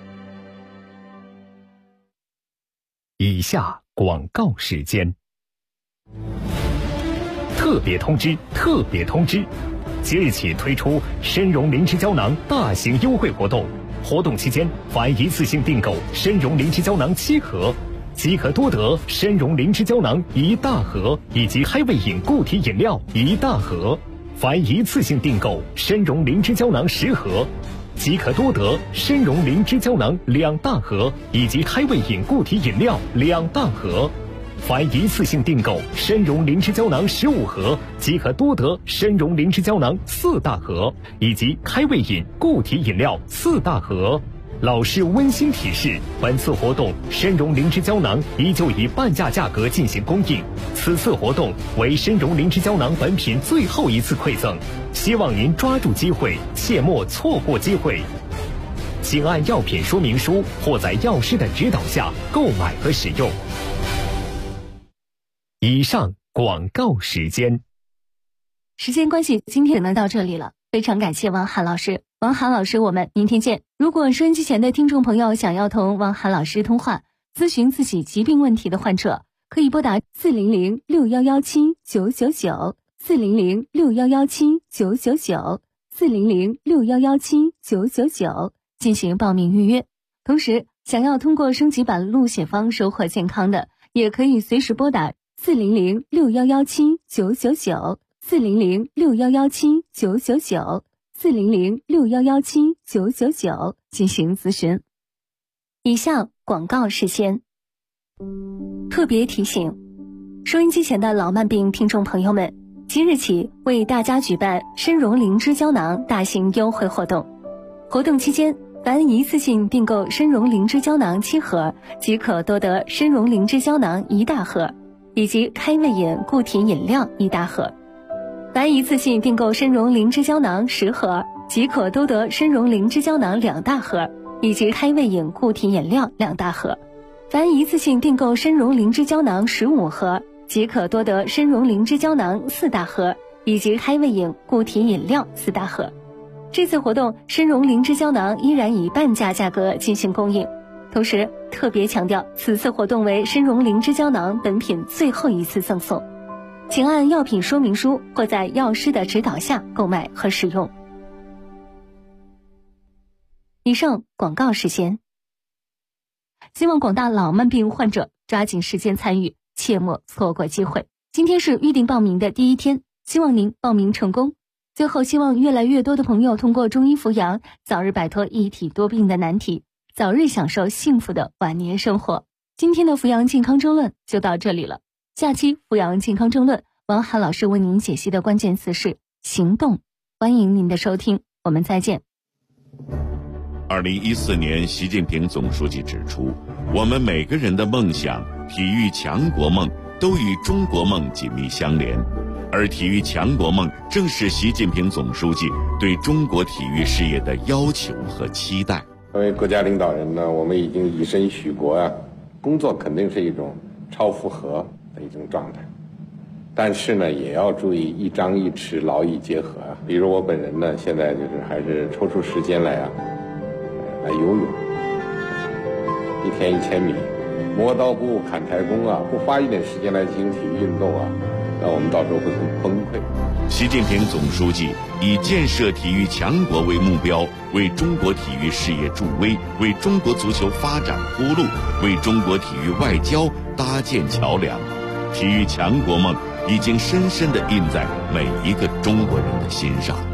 以下广告时间。特别通知，特别通知！即日起推出参茸灵芝胶囊大型优惠活动，活动期间凡一次性订购参茸灵芝胶囊7盒，即可多得参茸灵芝胶囊1大盒以及开胃饮固体饮料1大盒。凡一次性订购参茸灵芝胶囊10盒，即可多得参茸灵芝胶囊2大盒以及开胃饮固体饮料2大盒。凡一次性订购参茸灵芝胶囊15盒，即可多得参茸灵芝胶囊4大盒以及开胃饮固体饮料4大盒。老师温馨提示，本次活动参茸灵芝胶囊依旧以半价价格进行供应，此次活动为参茸灵芝胶囊本品最后一次馈赠，希望您抓住机会，切莫错过机会。请按药品说明书或在药师的指导下购买和使用。以上广告时间。 时间关系，今天只能到这里了。非常感谢王涵老师。王涵老师，我们明天见。如果收音机前的听众朋友想要同王涵老师通话，咨询自己疾病问题的患者，可以拨打40061179999 400611799 400611799进行报名预约。同时，想要通过升级版鹿血方收获健康的，也可以随时拨打400611799 400611799 400611799进行咨询。以下广告事先特别提醒，收音机前的老慢病听众朋友们，即日起为大家举办参茸灵芝胶囊大型优惠活动。活动期间，凡一次性订购参茸灵芝胶囊7盒，即可多得参茸灵芝胶囊1大盒以及开胃饮固体饮料1大盒。凡一次性订购参茸灵芝胶囊10盒，即可多得参茸灵芝胶囊2大盒以及开胃饮固体饮料2大盒。凡一次性订购参茸灵芝胶囊15盒，即可多得参茸灵芝胶囊4大盒以及开胃饮固体饮料4大盒。这次活动参茸灵芝胶囊依然以半价价格进行供应，同时特别强调，此次活动为参茸灵芝胶囊本品最后一次赠送，请按药品说明书或在药师的指导下购买和使用。以上广告时间。希望广大老慢病患者抓紧时间参与，切莫错过机会。今天是预定报名的第1天，希望您报名成功。最后，希望越来越多的朋友通过中医扶阳，早日摆脱一体多病的难题，早日享受幸福的晚年生活。今天的扶阳健康争论就到这里了。下期扶阳健康争论，王涵老师为您解析的关键词是行动。欢迎您的收听，我们再见。 2014年，习近平总书记指出，我们每个人的梦想、体育强国梦都与中国梦紧密相连，而体育强国梦正是习近平总书记对中国体育事业的要求和期待。 作为国家领导人呢，我们已经以身许国啊，工作肯定是一种超负荷的一种状态，但是呢，也要注意一张一弛，劳逸结合啊。比如我本人呢，现在就是还是抽出时间来游泳，1天1000米，磨刀不误砍柴工啊，不花一点时间来进行体育运动啊，那我们到时候会很崩溃。 习近平总书记以建设体育强国为目标， 为中国体育事业助威，为中国足球发展铺路，为中国体育外交搭建桥梁。体育强国梦已经深深地印在每一个中国人的心上。